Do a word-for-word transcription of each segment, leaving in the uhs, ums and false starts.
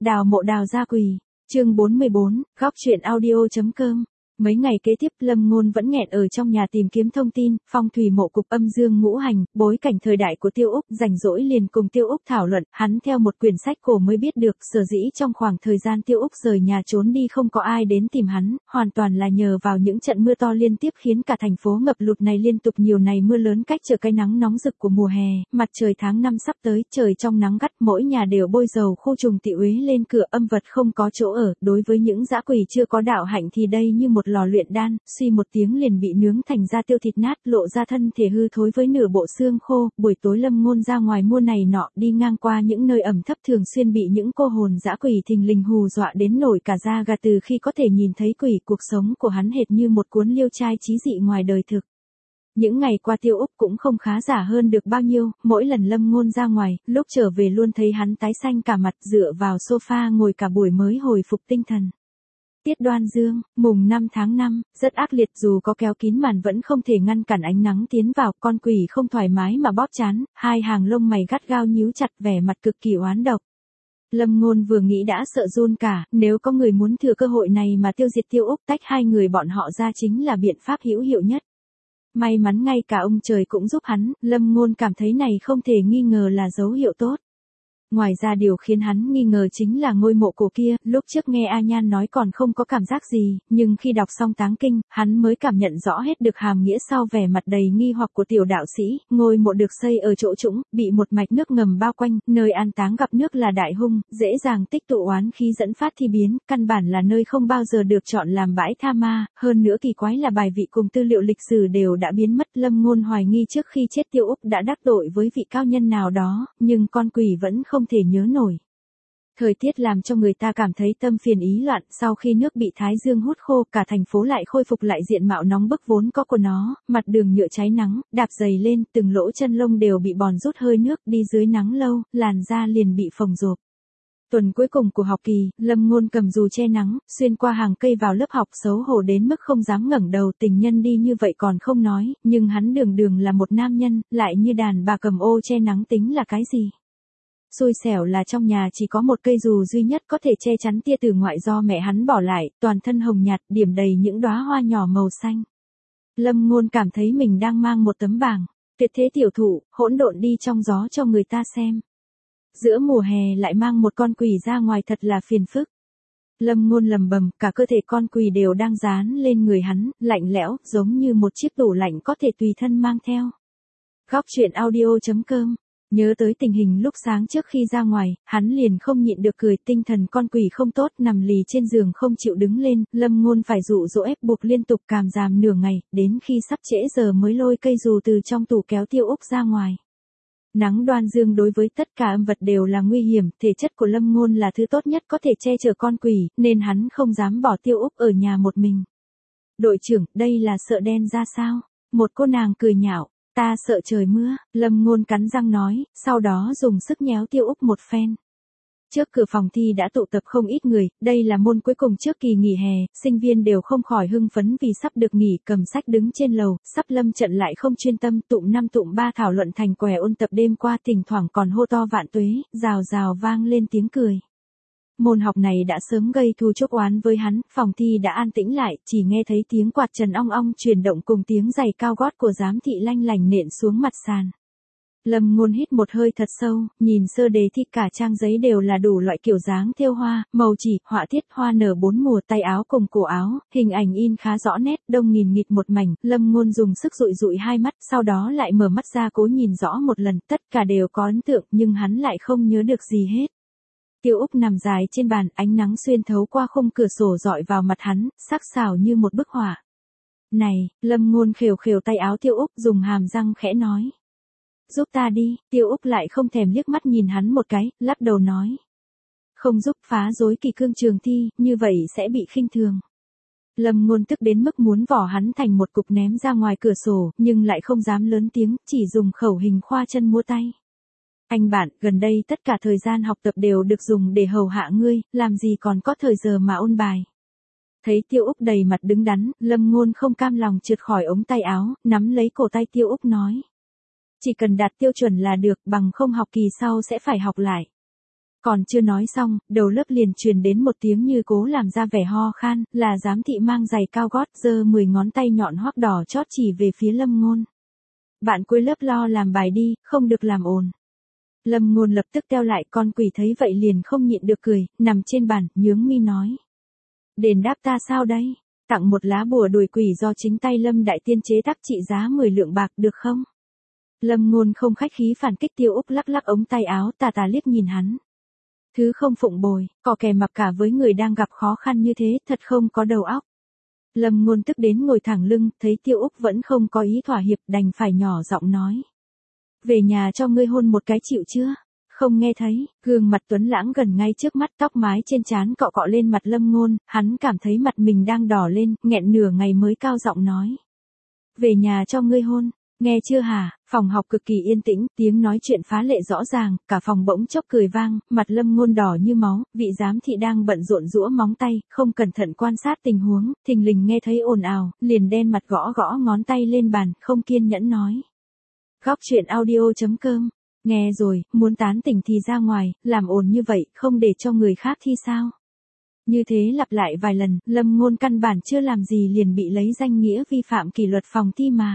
Đào mộ đào gia quỳ. Chương bốn mươi bốn, góc truyện audio.com. Mấy ngày kế tiếp Lâm Ngôn vẫn nghẹn ở trong nhà tìm kiếm thông tin, phong thủy mộ cục âm dương ngũ hành, bối cảnh thời đại của Tiêu Úc, rảnh rỗi liền cùng Tiêu Úc thảo luận, hắn theo một quyển sách cổ mới biết được, sở dĩ trong khoảng thời gian Tiêu Úc rời nhà trốn đi không có ai đến tìm hắn, hoàn toàn là nhờ vào những trận mưa to liên tiếp khiến cả thành phố ngập lụt này liên tục nhiều ngày mưa lớn cách trở cái nắng nóng rực của mùa hè, mặt trời tháng năm sắp tới, trời trong nắng gắt, mỗi nhà đều bôi dầu khu trùng tị uế lên cửa, âm vật không có chỗ ở, đối với những dã quỷ chưa có đạo hạnh thì đây như một lò luyện đan, suy một tiếng liền bị nướng thành ra tiêu thịt nát, lộ ra thân thể hư thối với nửa bộ xương khô. Buổi tối Lâm Ngôn ra ngoài mua này nọ, đi ngang qua những nơi ẩm thấp thường xuyên bị những cô hồn dã quỷ thình lình hù dọa đến nổi cả da gà. Từ khi có thể nhìn thấy quỷ, cuộc sống của hắn hệt như một cuốn liêu trai chí dị ngoài đời thực. Những ngày qua Tiêu Úc cũng không khá giả hơn được bao nhiêu, mỗi lần Lâm Ngôn ra ngoài, lúc trở về luôn thấy hắn tái xanh cả mặt, dựa vào sofa ngồi cả buổi mới hồi phục tinh thần. Tiết Đoan Dương, mùng năm tháng năm, rất ác liệt, dù có kéo kín màn vẫn không thể ngăn cản ánh nắng tiến vào, con quỷ không thoải mái mà bóp trán, hai hàng lông mày gắt gao nhíu chặt, vẻ mặt cực kỳ oán độc. Lâm Ngôn vừa nghĩ đã sợ run cả, nếu có người muốn thừa cơ hội này mà tiêu diệt Tiêu Úc, tách hai người bọn họ ra chính là biện pháp hữu hiệu nhất. May mắn ngay cả ông trời cũng giúp hắn, Lâm Ngôn cảm thấy này không thể nghi ngờ là dấu hiệu tốt. Ngoài ra điều khiến hắn nghi ngờ chính là ngôi mộ cổ kia, lúc trước nghe A Nhan nói còn không có cảm giác gì, nhưng khi đọc xong táng kinh, hắn mới cảm nhận rõ hết được hàm nghĩa sau vẻ mặt đầy nghi hoặc của tiểu đạo sĩ. Ngôi mộ được xây ở chỗ trũng, bị một mạch nước ngầm bao quanh, nơi an táng gặp nước là đại hung, dễ dàng tích tụ oán khí dẫn phát thi biến, căn bản là nơi không bao giờ được chọn làm bãi tha ma, hơn nữa kỳ quái là bài vị cùng tư liệu lịch sử đều đã biến mất. Lâm Ngôn hoài nghi trước khi chết Tiêu Úc đã đắc tội với vị cao nhân nào đó, nhưng con quỷ vẫn không thể nhớ nổi. Thời tiết làm cho người ta cảm thấy tâm phiền ý loạn, sau khi nước bị thái dương hút khô, cả thành phố lại khôi phục lại diện mạo nóng bức vốn có của nó, mặt đường nhựa cháy nắng, đạp giày lên, từng lỗ chân lông đều bị bòn rút hơi nước, đi dưới nắng lâu, làn da liền bị phồng rộp. Tuần cuối cùng của học kỳ, Lâm Ngôn cầm dù che nắng, xuyên qua hàng cây vào lớp học, xấu hổ đến mức không dám ngẩng đầu. Tình nhân đi như vậy còn không nói, nhưng hắn đường đường là một nam nhân, lại như đàn bà cầm ô che nắng tính là cái gì? Xui xẻo là trong nhà chỉ có một cây dù duy nhất có thể che chắn tia từ ngoại do mẹ hắn bỏ lại, toàn thân hồng nhạt, điểm đầy những đóa hoa nhỏ màu xanh. Lâm Ngôn cảm thấy mình đang mang một tấm bảng, tuyệt thế tiểu thụ, hỗn độn đi trong gió cho người ta xem. Giữa mùa hè lại mang một con quỷ ra ngoài thật là phiền phức. Lâm Ngôn lầm bầm, cả cơ thể con quỷ đều đang dán lên người hắn, lạnh lẽo, giống như một chiếc tủ lạnh có thể tùy thân mang theo. Góc truyện audio.com. Nhớ tới tình hình lúc sáng trước khi ra ngoài, hắn liền không nhịn được cười. Tinh thần con quỷ không tốt, nằm lì trên giường không chịu đứng lên, Lâm Ngôn phải dụ dỗ ép buộc liên tục càm ràm nửa ngày, đến khi sắp trễ giờ mới lôi cây dù từ trong tủ kéo Tiêu Úc ra ngoài. Nắng đoan dương đối với tất cả âm vật đều là nguy hiểm, thể chất của Lâm Ngôn là thứ tốt nhất có thể che chở con quỷ, nên hắn không dám bỏ Tiêu Úc ở nhà một mình. Đội trưởng, đây là sợ đen ra sao? Một cô nàng cười nhạo. Ta sợ trời mưa, Lâm Ngôn cắn răng nói, sau đó dùng sức nhéo Tiêu Úc một phen. Trước cửa phòng thi đã tụ tập không ít người, đây là môn cuối cùng trước kỳ nghỉ hè, sinh viên đều không khỏi hưng phấn vì sắp được nghỉ, cầm sách đứng trên lầu, sắp lâm trận lại không chuyên tâm, tụm năm tụm ba thảo luận thành què ôn tập đêm qua, thỉnh thoảng còn hô to vạn tuế, rào rào vang lên tiếng cười. Môn học này đã sớm gây thù chuốc oán với hắn, phòng thi đã an tĩnh lại, chỉ nghe thấy tiếng quạt trần ong ong chuyển động cùng tiếng giày cao gót của giám thị lanh lành nện xuống mặt sàn. Lâm Ngôn hít một hơi thật sâu, nhìn sơ đề thi, cả trang giấy đều là đủ loại kiểu dáng thêu hoa, màu chỉ, họa tiết, hoa nở bốn mùa, tay áo cùng cổ áo, hình ảnh in khá rõ nét, đông nghìn nghịt một mảnh. Lâm Ngôn dùng sức dụi dụi hai mắt, sau đó lại mở mắt ra cố nhìn rõ một lần, tất cả đều có ấn tượng, nhưng hắn lại không nhớ được gì hết. Tiêu Úc nằm dài trên bàn, ánh nắng xuyên thấu qua khung cửa sổ rọi vào mặt hắn, sắc sảo như một bức họa. Này, Lâm Ngôn khều khều tay áo Tiêu Úc, dùng hàm răng khẽ nói. Giúp ta đi. Tiêu Úc lại không thèm liếc mắt nhìn hắn một cái, lắc đầu nói. Không giúp, phá rối kỳ cương trường thi, như vậy sẽ bị khinh thường. Lâm Ngôn tức đến mức muốn vỏ hắn thành một cục ném ra ngoài cửa sổ, nhưng lại không dám lớn tiếng, chỉ dùng khẩu hình khoa chân múa tay. Anh bạn, gần đây tất cả thời gian học tập đều được dùng để hầu hạ ngươi, làm gì còn có thời giờ mà ôn bài. Thấy Tiêu Úc đầy mặt đứng đắn, Lâm Ngôn không cam lòng trượt khỏi ống tay áo, nắm lấy cổ tay Tiêu Úc nói. Chỉ cần đạt tiêu chuẩn là được, bằng không học kỳ sau sẽ phải học lại. Còn chưa nói xong, đầu lớp liền truyền đến một tiếng như cố làm ra vẻ ho khan, là giám thị mang giày cao gót, giơ mười ngón tay nhọn hoắc đỏ chót chỉ về phía Lâm Ngôn. Bạn cuối lớp lo làm bài đi, không được làm ồn. Lâm Ngôn lập tức teo lại, con quỷ thấy vậy liền không nhịn được cười, nằm trên bàn, nhướng mi nói. Đền đáp ta sao đây? Tặng một lá bùa đuổi quỷ do chính tay Lâm Đại Tiên chế tác trị giá mười lượng bạc được không? Lâm Ngôn không khách khí phản kích. Tiêu Úc lắc lắc ống tay áo tà tà liếc nhìn hắn. Thứ không phụng bồi, cò kè mặc cả với người đang gặp khó khăn như thế, thật không có đầu óc. Lâm Ngôn tức đến ngồi thẳng lưng, thấy Tiêu Úc vẫn không có ý thỏa hiệp, đành phải nhỏ giọng nói. Về nhà cho ngươi hôn một cái chịu chưa? Không nghe thấy, gương mặt tuấn lãng gần ngay trước mắt, tóc mái trên trán cọ cọ lên mặt Lâm Ngôn, hắn cảm thấy mặt mình đang đỏ lên, nghẹn nửa ngày mới cao giọng nói. Về nhà cho ngươi hôn, nghe chưa hả? Phòng học cực kỳ yên tĩnh, tiếng nói chuyện phá lệ rõ ràng, cả phòng bỗng chốc cười vang, mặt Lâm Ngôn đỏ như máu, vị giám thị đang bận rộn giũa móng tay, không cẩn thận quan sát tình huống, thình lình nghe thấy ồn ào, liền đen mặt gõ gõ ngón tay lên bàn, không kiên nhẫn nói. Góc truyện audio chấm com. Nghe rồi, muốn tán tỉnh thì ra ngoài, làm ồn như vậy, không để cho người khác thi sao? Như thế lặp lại vài lần, Lâm Ngôn căn bản chưa làm gì liền bị lấy danh nghĩa vi phạm kỷ luật phòng thi mà.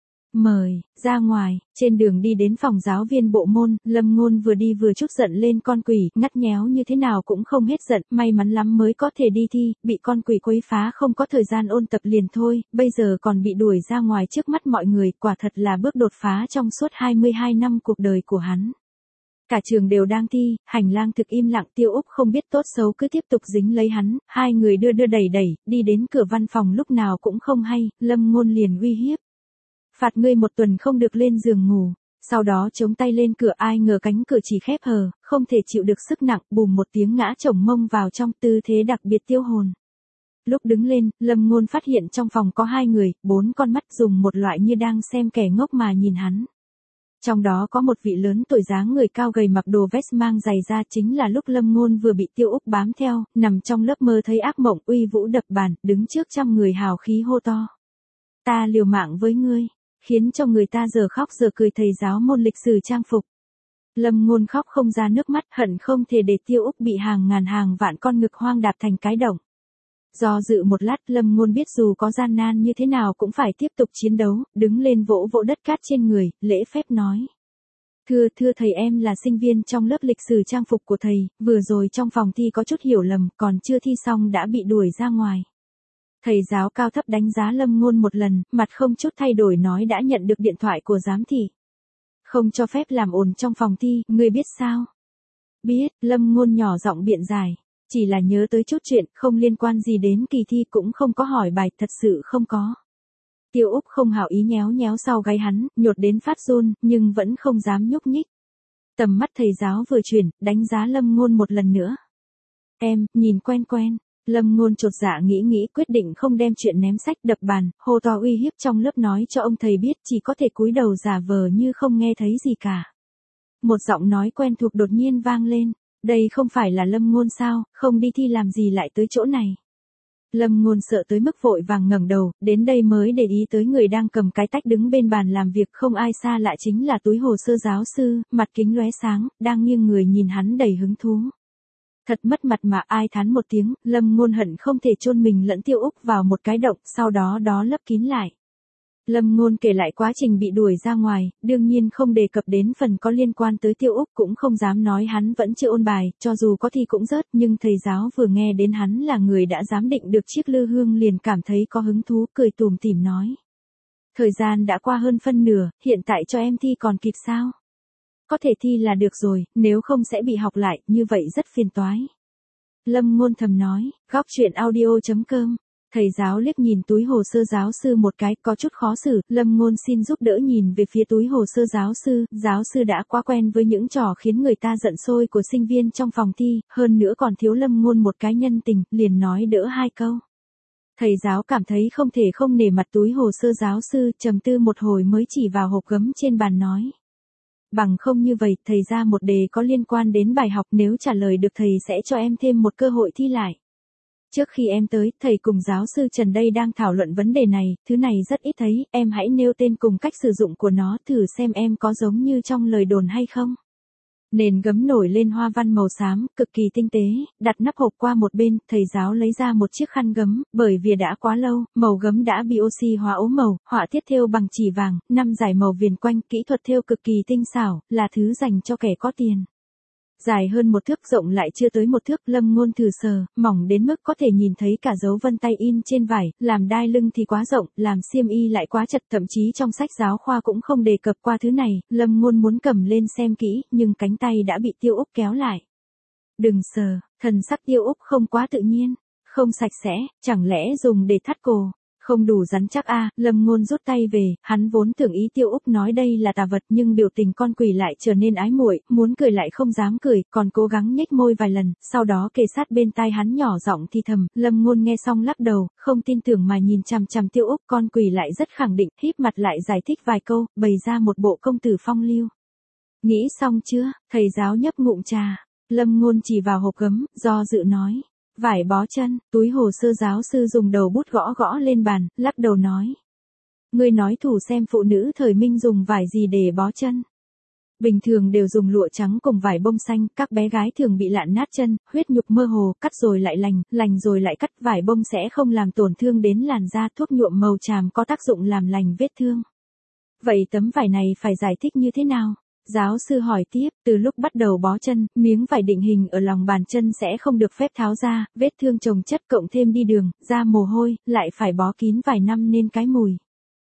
Mời, ra ngoài, trên đường đi đến phòng giáo viên bộ môn, Lâm Ngôn vừa đi vừa chút giận lên con quỷ, ngắt nhéo như thế nào cũng không hết giận, may mắn lắm mới có thể đi thi, bị con quỷ quấy phá không có thời gian ôn tập liền thôi, bây giờ còn bị đuổi ra ngoài trước mắt mọi người, quả thật là bước đột phá trong suốt hai mươi hai năm cuộc đời của hắn. Cả trường đều đang thi, hành lang thực im lặng. Tiêu Úc không biết tốt xấu cứ tiếp tục dính lấy hắn, hai người đưa đưa đẩy đẩy, đi đến cửa văn phòng lúc nào cũng không hay, Lâm Ngôn liền uy hiếp. Phạt ngươi một tuần không được lên giường ngủ, sau đó chống tay lên cửa, ai ngờ cánh cửa chỉ khép hờ, không thể chịu được sức nặng, bùm một tiếng ngã chồng mông vào trong, tư thế đặc biệt tiêu hồn. Lúc đứng lên, Lâm Ngôn phát hiện trong phòng có hai người, bốn con mắt dùng một loại như đang xem kẻ ngốc mà nhìn hắn. Trong đó có một vị lớn tuổi dáng người cao gầy mặc đồ vest mang giày da, chính là lúc Lâm Ngôn vừa bị Tiêu Úc bám theo, nằm trong lớp mơ thấy ác mộng, uy vũ đập bàn, đứng trước trăm người hào khí hô to. Ta liều mạng với ngươi, khiến cho người ta giờ khóc giờ cười. Thầy giáo môn lịch sử trang phục. Lâm Ngôn khóc không ra nước mắt, hận không thể để Tiêu Úc bị hàng ngàn hàng vạn con ngực hoang đạp thành cái động. Do dự một lát, Lâm Ngôn biết dù có gian nan như thế nào cũng phải tiếp tục chiến đấu, đứng lên vỗ vỗ đất cát trên người, lễ phép nói. Thưa, thưa thầy, em là sinh viên trong lớp lịch sử trang phục của thầy, vừa rồi trong phòng thi có chút hiểu lầm, còn chưa thi xong đã bị đuổi ra ngoài. Thầy giáo cao thấp đánh giá Lâm Ngôn một lần, mặt không chút thay đổi nói đã nhận được điện thoại của giám thị. Không cho phép làm ồn trong phòng thi, ngươi biết sao? Biết, Lâm Ngôn nhỏ giọng biện giải. Chỉ là nhớ tới chút chuyện, không liên quan gì đến kỳ thi, cũng không có hỏi bài, thật sự không có. Tiêu Úc không hảo ý nhéo nhéo sau gáy hắn, nhột đến phát run, nhưng vẫn không dám nhúc nhích. Tầm mắt thầy giáo vừa chuyển, đánh giá Lâm Ngôn một lần nữa. Em, nhìn quen quen. Lâm Ngôn chột dạ nghĩ nghĩ, quyết định không đem chuyện ném sách đập bàn, hô to uy hiếp trong lớp nói cho ông thầy biết, chỉ có thể cúi đầu giả vờ như không nghe thấy gì cả. Một giọng nói quen thuộc đột nhiên vang lên. Đây không phải là Lâm Ngôn sao, không đi thi làm gì lại tới chỗ này. Lâm Ngôn sợ tới mức vội vàng ngẩng đầu, đến đây mới để ý tới người đang cầm cái tách đứng bên bàn làm việc, không ai xa lạ chính là túi hồ sơ giáo sư, mặt kính lóe sáng, đang nghiêng người nhìn hắn đầy hứng thú. Thật mất mặt mà, ai thán một tiếng, Lâm Ngôn hận không thể chôn mình lẫn Tiêu Úc vào một cái động, sau đó đó lấp kín lại. Lâm Ngôn kể lại quá trình bị đuổi ra ngoài, đương nhiên không đề cập đến phần có liên quan tới Tiêu Úc, cũng không dám nói hắn vẫn chưa ôn bài, cho dù có thi cũng rớt, nhưng thầy giáo vừa nghe đến hắn là người đã giám định được chiếc lư hương liền cảm thấy có hứng thú, cười tủm tỉm nói. Thời gian đã qua hơn phân nửa, hiện tại cho em thi còn kịp sao? Có thể thi là được rồi, nếu không sẽ bị học lại, như vậy rất phiền toái. Lâm Ngôn thầm nói, góc truyện audio chấm com. Thầy giáo liếc nhìn túi hồ sơ giáo sư một cái, có chút khó xử, Lâm Ngôn xin giúp đỡ nhìn về phía túi hồ sơ giáo sư, giáo sư đã quá quen với những trò khiến người ta giận sôi của sinh viên trong phòng thi, hơn nữa còn thiếu Lâm Ngôn một cái nhân tình, liền nói đỡ hai câu. Thầy giáo cảm thấy không thể không nể mặt túi hồ sơ giáo sư, trầm tư một hồi mới chỉ vào hộp gấm trên bàn nói. Bằng không như vậy, thầy ra một đề có liên quan đến bài học, nếu trả lời được thầy sẽ cho em thêm một cơ hội thi lại. Trước khi em tới, thầy cùng giáo sư Trần đây đang thảo luận vấn đề này, thứ này rất ít thấy, em hãy nêu tên cùng cách sử dụng của nó, thử xem em có giống như trong lời đồn hay không. Nền gấm nổi lên hoa văn màu xám, cực kỳ tinh tế, đặt nắp hộp qua một bên, thầy giáo lấy ra một chiếc khăn gấm, bởi vì đã quá lâu, màu gấm đã bị oxy hóa ố màu, họa tiết thêu bằng chỉ vàng, năm dải màu viền quanh, kỹ thuật thêu cực kỳ tinh xảo, là thứ dành cho kẻ có tiền. Dài hơn một thước, rộng lại chưa tới một thước, Lâm Ngôn thử sờ, mỏng đến mức có thể nhìn thấy cả dấu vân tay in trên vải, làm đai lưng thì quá rộng, làm xiêm y lại quá chật, thậm chí trong sách giáo khoa cũng không đề cập qua thứ này, Lâm Ngôn muốn cầm lên xem kỹ, nhưng cánh tay đã bị Tiêu Úc kéo lại. Đừng sờ, thần sắc Tiêu Úc không quá tự nhiên, không sạch sẽ, chẳng lẽ dùng để thắt cổ. Không đủ rắn chắc a, à, Lâm Ngôn rút tay về, hắn vốn tưởng ý Tiêu Úc nói đây là tà vật, nhưng biểu tình con quỷ lại trở nên ái muội, muốn cười lại không dám cười, còn cố gắng nhếch môi vài lần, sau đó kề sát bên tai hắn nhỏ giọng thì thầm, Lâm Ngôn nghe xong lắc đầu, không tin tưởng mà nhìn chằm chằm Tiêu Úc, con quỷ lại rất khẳng định, híp mặt lại giải thích vài câu, bày ra một bộ công tử phong lưu. Nghĩ xong chưa? Thầy giáo nhấp ngụm trà, Lâm Ngôn chỉ vào hộp gấm, do dự nói. Vải bó chân, túi hồ sơ giáo sư dùng đầu bút gõ gõ lên bàn, lắc đầu nói. Ngươi nói thử xem phụ nữ thời Minh dùng vải gì để bó chân. Bình thường đều dùng lụa trắng cùng vải bông xanh, các bé gái thường bị lạn nát chân, huyết nhục mơ hồ, cắt rồi lại lành, lành rồi lại cắt, vải bông sẽ không làm tổn thương đến làn da, thuốc nhuộm màu tràm có tác dụng làm lành vết thương. Vậy tấm vải này phải giải thích như thế nào? Giáo sư hỏi tiếp, từ lúc bắt đầu bó chân, miếng vải định hình ở lòng bàn chân sẽ không được phép tháo ra, vết thương chồng chất cộng thêm đi đường, ra mồ hôi, lại phải bó kín vài năm nên cái mùi.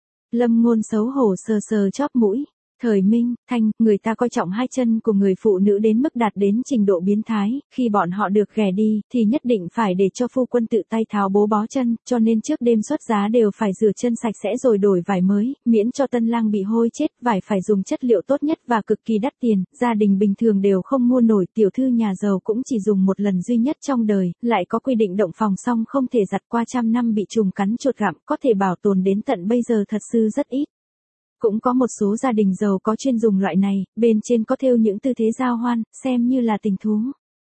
Lâm Ngôn xấu hổ sờ sờ chóp mũi. Thời Minh, Thanh, người ta coi trọng hai chân của người phụ nữ đến mức đạt đến trình độ biến thái, khi bọn họ được ghẻ đi, thì nhất định phải để cho phu quân tự tay tháo bố bó chân, cho nên trước đêm xuất giá đều phải rửa chân sạch sẽ rồi đổi vải mới, miễn cho tân lang bị hôi chết, vải phải dùng chất liệu tốt nhất và cực kỳ đắt tiền, gia đình bình thường đều không mua nổi, tiểu thư nhà giàu cũng chỉ dùng một lần duy nhất trong đời, lại có quy định động phòng xong không thể giặt qua trăm năm bị trùng cắn chột gặm, có thể bảo tồn đến tận bây giờ thật sự rất ít. Cũng có một số gia đình giàu có chuyên dùng loại này, bên trên có thêu những tư thế giao hoan, xem như là tình thú.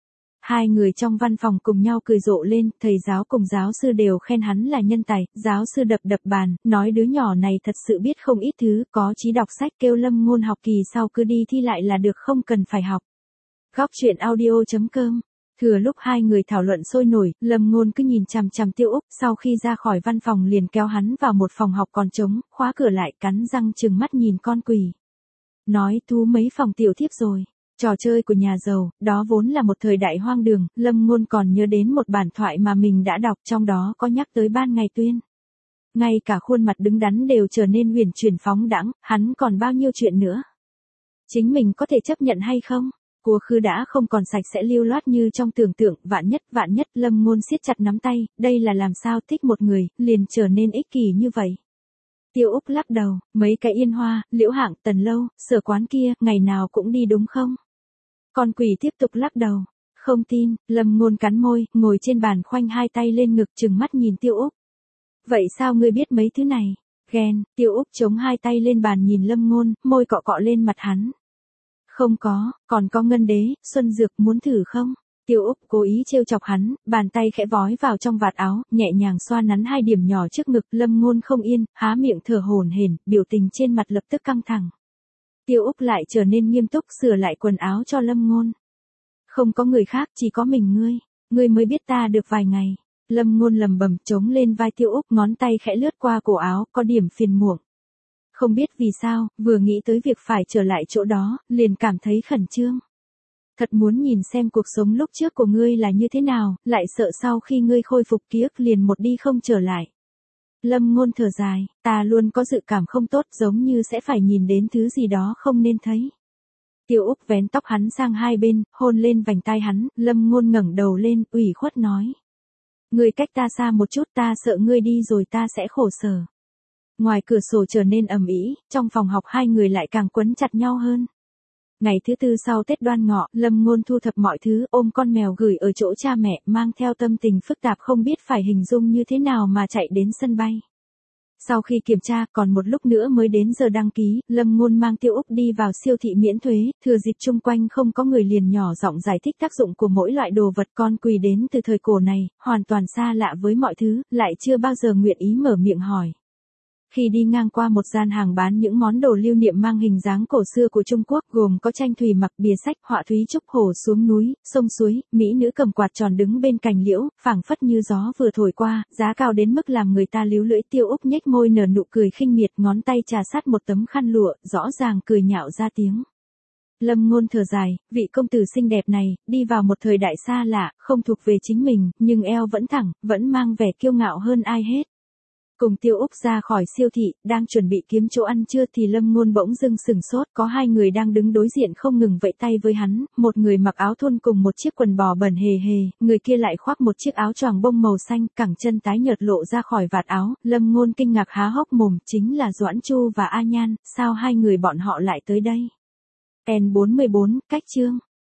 Hai người trong văn phòng cùng nhau cười rộ lên, thầy giáo cùng giáo sư đều khen hắn là nhân tài, giáo sư đập đập bàn, nói đứa nhỏ này thật sự biết không ít thứ, có chí đọc sách, kêu Lâm Ngôn học kỳ sau cứ đi thi lại là được, không cần phải học. Góc truyện audio chấm com. Thừa lúc hai người thảo luận sôi nổi, Lâm Ngôn cứ nhìn chằm chằm Tiêu Úc, sau khi ra khỏi văn phòng liền kéo hắn vào một phòng học còn trống, khóa cửa lại, cắn răng trừng mắt nhìn con quỷ. Nói thú mấy phòng tiểu thiếp rồi. Trò chơi của nhà giàu, đó vốn là một thời đại hoang đường, Lâm Ngôn còn nhớ đến một bản thoại mà mình đã đọc, trong đó có nhắc tới ban ngày tuyên. Ngay cả khuôn mặt đứng đắn đều trở nên huyền chuyển phóng đãng, hắn còn bao nhiêu chuyện nữa. Chính mình có thể chấp nhận hay không? Của khư đã không còn sạch sẽ lưu loát như trong tưởng tượng, vạn nhất, vạn nhất, Lâm Ngôn siết chặt nắm tay, đây là làm sao thích một người, liền trở nên ích kỷ như vậy. Tiêu Úc lắc đầu, mấy cái Yên Hoa, Liễu Hạng, Tần Lâu, Sở Quán kia, ngày nào cũng đi đúng không? Con quỷ tiếp tục lắc đầu, không tin, Lâm Ngôn cắn môi, ngồi trên bàn khoanh hai tay lên ngực trừng mắt nhìn Tiêu Úc. Vậy sao ngươi biết mấy thứ này? Ghen, Tiêu Úc chống hai tay lên bàn nhìn Lâm Ngôn, môi cọ cọ lên mặt hắn. Không có, còn có ngân đế, xuân dược, muốn thử không? Tiêu Úc cố ý trêu chọc hắn, bàn tay khẽ vói vào trong vạt áo, nhẹ nhàng xoa nắn hai điểm nhỏ trước ngực, Lâm Ngôn không yên, há miệng thở hổn hển, biểu tình trên mặt lập tức căng thẳng. Tiêu Úc lại trở nên nghiêm túc sửa lại quần áo cho Lâm Ngôn. Không có người khác, chỉ có mình ngươi, ngươi mới biết ta được vài ngày. Lâm Ngôn lầm bầm chống lên vai Tiêu Úc, ngón tay khẽ lướt qua cổ áo, có điểm phiền muộn. Không biết vì sao, vừa nghĩ tới việc phải trở lại chỗ đó, liền cảm thấy khẩn trương. Thật muốn nhìn xem cuộc sống lúc trước của ngươi là như thế nào, lại sợ sau khi ngươi khôi phục ký ức liền một đi không trở lại. Lâm Ngôn thở dài, ta luôn có dự cảm không tốt, giống như sẽ phải nhìn đến thứ gì đó không nên thấy. Tiêu Úc vén tóc hắn sang hai bên, hôn lên vành tai hắn, Lâm Ngôn ngẩng đầu lên, ủy khuất nói. Ngươi cách ta xa một chút, ta sợ ngươi đi rồi ta sẽ khổ sở. Ngoài cửa sổ trở nên ầm ĩ, trong phòng học hai người lại càng quấn chặt nhau hơn. Ngày thứ tư sau Tết Đoan Ngọ, Lâm Ngôn thu thập mọi thứ, ôm con mèo gửi ở chỗ cha mẹ, mang theo tâm tình phức tạp không biết phải hình dung như thế nào mà chạy đến sân bay. Sau khi kiểm tra, còn một lúc nữa mới đến giờ đăng ký, Lâm Ngôn mang Tiêu Úc đi vào siêu thị miễn thuế, thừa dịp chung quanh không có người liền nhỏ giọng giải thích tác dụng của mỗi loại đồ vật, con quỳ đến từ thời cổ này, hoàn toàn xa lạ với mọi thứ, lại chưa bao giờ nguyện ý mở miệng hỏi. khi đi ngang qua một gian hàng bán những món đồ lưu niệm mang hình dáng cổ xưa của Trung Quốc, gồm có tranh thủy mặc, bìa sách, họa thúy trúc hổ xuống núi, sông suối, mỹ nữ cầm quạt tròn đứng bên cành liễu, phảng phất như gió vừa thổi qua, giá cao đến mức làm người ta líu lưỡi. Tiêu Úc nhếch môi nở nụ cười khinh miệt, ngón tay trà sát một tấm khăn lụa, rõ ràng cười nhạo ra tiếng. Lâm Ngôn thở dài, vị công tử xinh đẹp này, đi vào một thời đại xa lạ, không thuộc về chính mình, nhưng eo vẫn thẳng, vẫn mang vẻ kiêu ngạo hơn ai hết. Cùng Tiêu Úc ra khỏi siêu thị, đang chuẩn bị kiếm chỗ ăn trưa thì Lâm Ngôn bỗng dưng sừng sốt, có hai người đang đứng đối diện không ngừng vẫy tay với hắn, một người mặc áo thun cùng một chiếc quần bò bẩn hề hề, người kia lại khoác một chiếc áo choàng bông màu xanh, cẳng chân tái nhợt lộ ra khỏi vạt áo. Lâm Ngôn kinh ngạc há hốc mồm, chính là Doãn Chu và A Nhan, sao hai người bọn họ lại tới đây? N bốn mươi bốn, cách chương